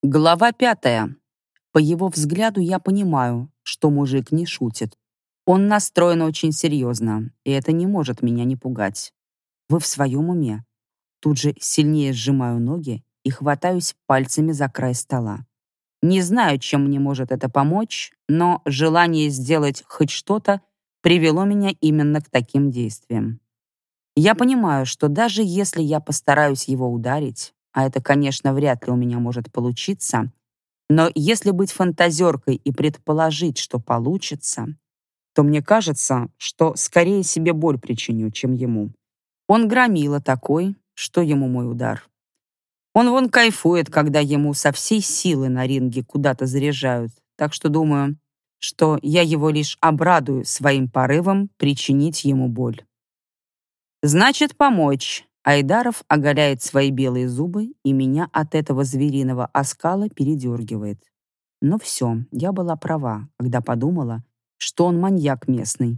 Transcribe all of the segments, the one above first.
Глава 5. По его взгляду я понимаю, что мужик не шутит. Он настроен очень серьезно, и это не может меня не пугать. Вы в своем уме? Тут же сильнее сжимаю ноги и хватаюсь пальцами за край стола. Не знаю, чем мне может это помочь, но желание сделать хоть что-то привело меня именно к таким действиям. Я понимаю, что даже если я постараюсь его ударить, а это, конечно, вряд ли у меня может получиться, но если быть фантазеркой и предположить, что получится, то мне кажется, что скорее себе боль причиню, чем ему. Он громила такой, что ему мой удар. Он вон кайфует, когда ему со всей силы на ринге куда-то заряжают, так что думаю, что я его лишь обрадую своим порывом причинить ему боль. Значит, помочь. Айдаров оголяет свои белые зубы, и меня от этого звериного оскала передергивает. Но все, я была права, когда подумала, что он маньяк местный.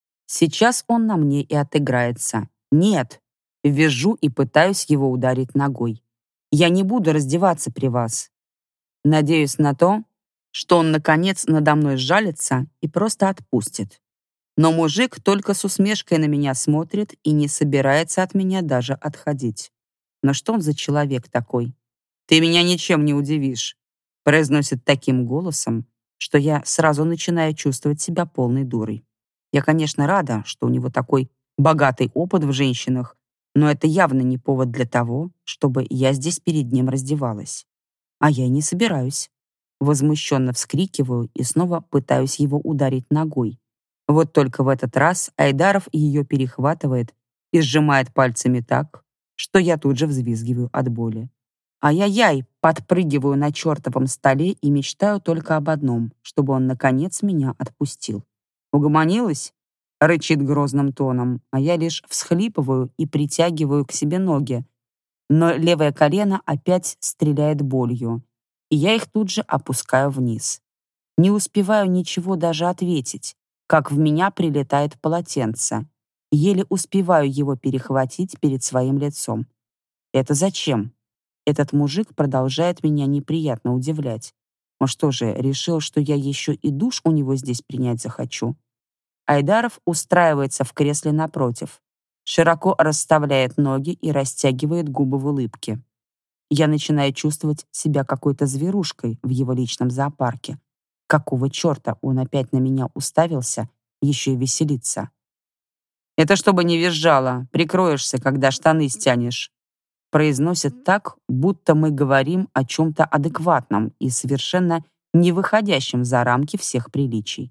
Сейчас он на мне и отыграется. Нет! Вижу и пытаюсь его ударить ногой. Я не буду раздеваться при вас. Надеюсь на то, что он, наконец, надо мной сжалится и просто отпустит. Но мужик только с усмешкой на меня смотрит и не собирается от меня даже отходить. Но что он за человек такой? «Ты меня ничем не удивишь», произносит таким голосом, что я сразу начинаю чувствовать себя полной дурой. Я, конечно, рада, что у него такой богатый опыт в женщинах, но это явно не повод для того, чтобы я здесь перед ним раздевалась. А я и не собираюсь. Возмущенно вскрикиваю и снова пытаюсь его ударить ногой. Вот только в этот раз Айдаров ее перехватывает и сжимает пальцами так, что я тут же взвизгиваю от боли. Ай-яй-яй, подпрыгиваю на чертовом столе и мечтаю только об одном, чтобы он, наконец, меня отпустил. «Угомонилась?» — рычит грозным тоном, а я лишь всхлипываю и притягиваю к себе ноги. Но левое колено опять стреляет болью, и я их тут же опускаю вниз. Не успеваю ничего даже ответить, как в меня прилетает полотенце. Еле успеваю его перехватить перед своим лицом. Это зачем? Этот мужик продолжает меня неприятно удивлять. Он что же, решил, что я еще и душ у него здесь принять захочу? Айдаров устраивается в кресле напротив, широко расставляет ноги и растягивает губы в улыбке. Я начинаю чувствовать себя какой-то зверушкой в его личном зоопарке. Какого черта он опять на меня уставился, еще и веселится? «Это чтобы не визжало, прикроешься, когда штаны стянешь», произносит так, будто мы говорим о чем-то адекватном и совершенно не выходящем за рамки всех приличий.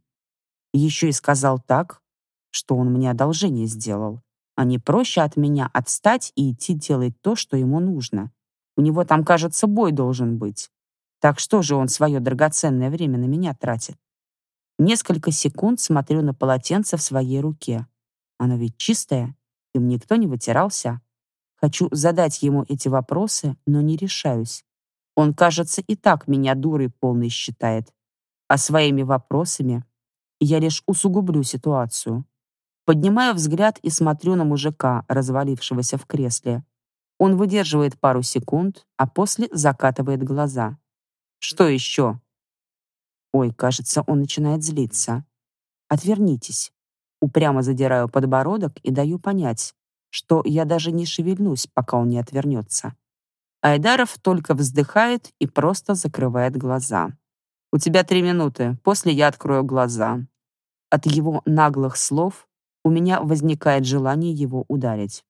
Еще и сказал так, что он мне одолжение сделал, а не проще от меня отстать и идти делать то, что ему нужно. У него там, кажется, бой должен быть. Так что же он свое драгоценное время на меня тратит? Несколько секунд смотрю на полотенце в своей руке. Оно ведь чистое, им никто не вытирался. Хочу задать ему эти вопросы, но не решаюсь. Он, кажется, и так меня дурой полной считает. А своими вопросами я лишь усугублю ситуацию. Поднимаю взгляд и смотрю на мужика, развалившегося в кресле. Он выдерживает пару секунд, а после закатывает глаза. Что еще? Ой, кажется, он начинает злиться. Отвернитесь. Упрямо задираю подбородок и даю понять, что я даже не шевельнусь, пока он не отвернется. Айдаров только вздыхает и просто закрывает глаза. «У тебя 3 минуты, после я открою глаза». От его наглых слов у меня возникает желание его ударить.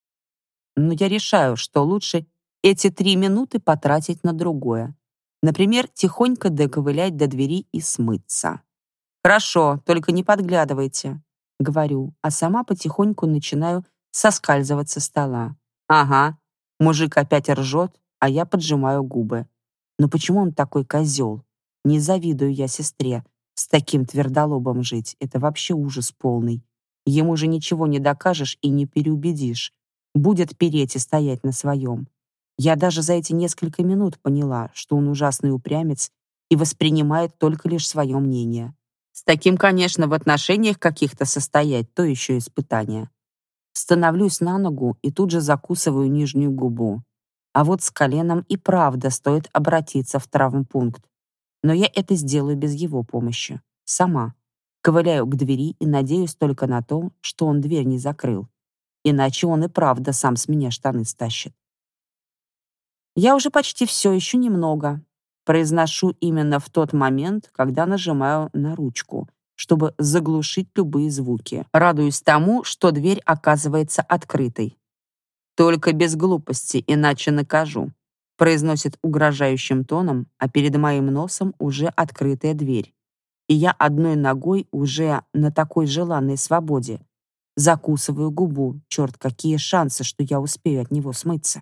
Но я решаю, что лучше эти 3 минуты потратить на другое. Например, тихонько доковылять до двери и смыться. «Хорошо, только не подглядывайте», — говорю, а сама потихоньку начинаю соскальзывать со стола. «Ага». Мужик опять ржет, а я поджимаю губы. Но почему он такой козел? Не завидую я сестре. С таким твердолобом жить — это вообще ужас полный. Ему же ничего не докажешь и не переубедишь. Будет переть и стоять на своем. Я даже за эти несколько минут поняла, что он ужасный упрямец и воспринимает только лишь свое мнение. С таким, конечно, в отношениях каких-то состоять — то еще испытание. Становлюсь на ногу и тут же закусываю нижнюю губу. А вот с коленом и правда стоит обратиться в травмпункт. Но я это сделаю без его помощи. Сама. Ковыляю к двери и надеюсь только на то, что он дверь не закрыл. Иначе он и правда сам с меня штаны стащит. Я уже почти все, еще немного. Произношу именно в тот момент, когда нажимаю на ручку, чтобы заглушить любые звуки. Радуюсь тому, что дверь оказывается открытой. «Только без глупости, иначе накажу», произносит угрожающим тоном, а перед моим носом уже открытая дверь. И я одной ногой уже на такой желанной свободе. Закусываю губу. Черт, какие шансы, что я успею от него смыться.